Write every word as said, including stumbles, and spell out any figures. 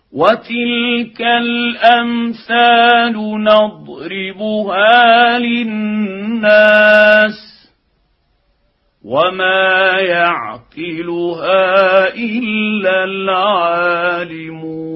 وتلك الأمثال نضربها للناس وما يعقلها إلا العالمون.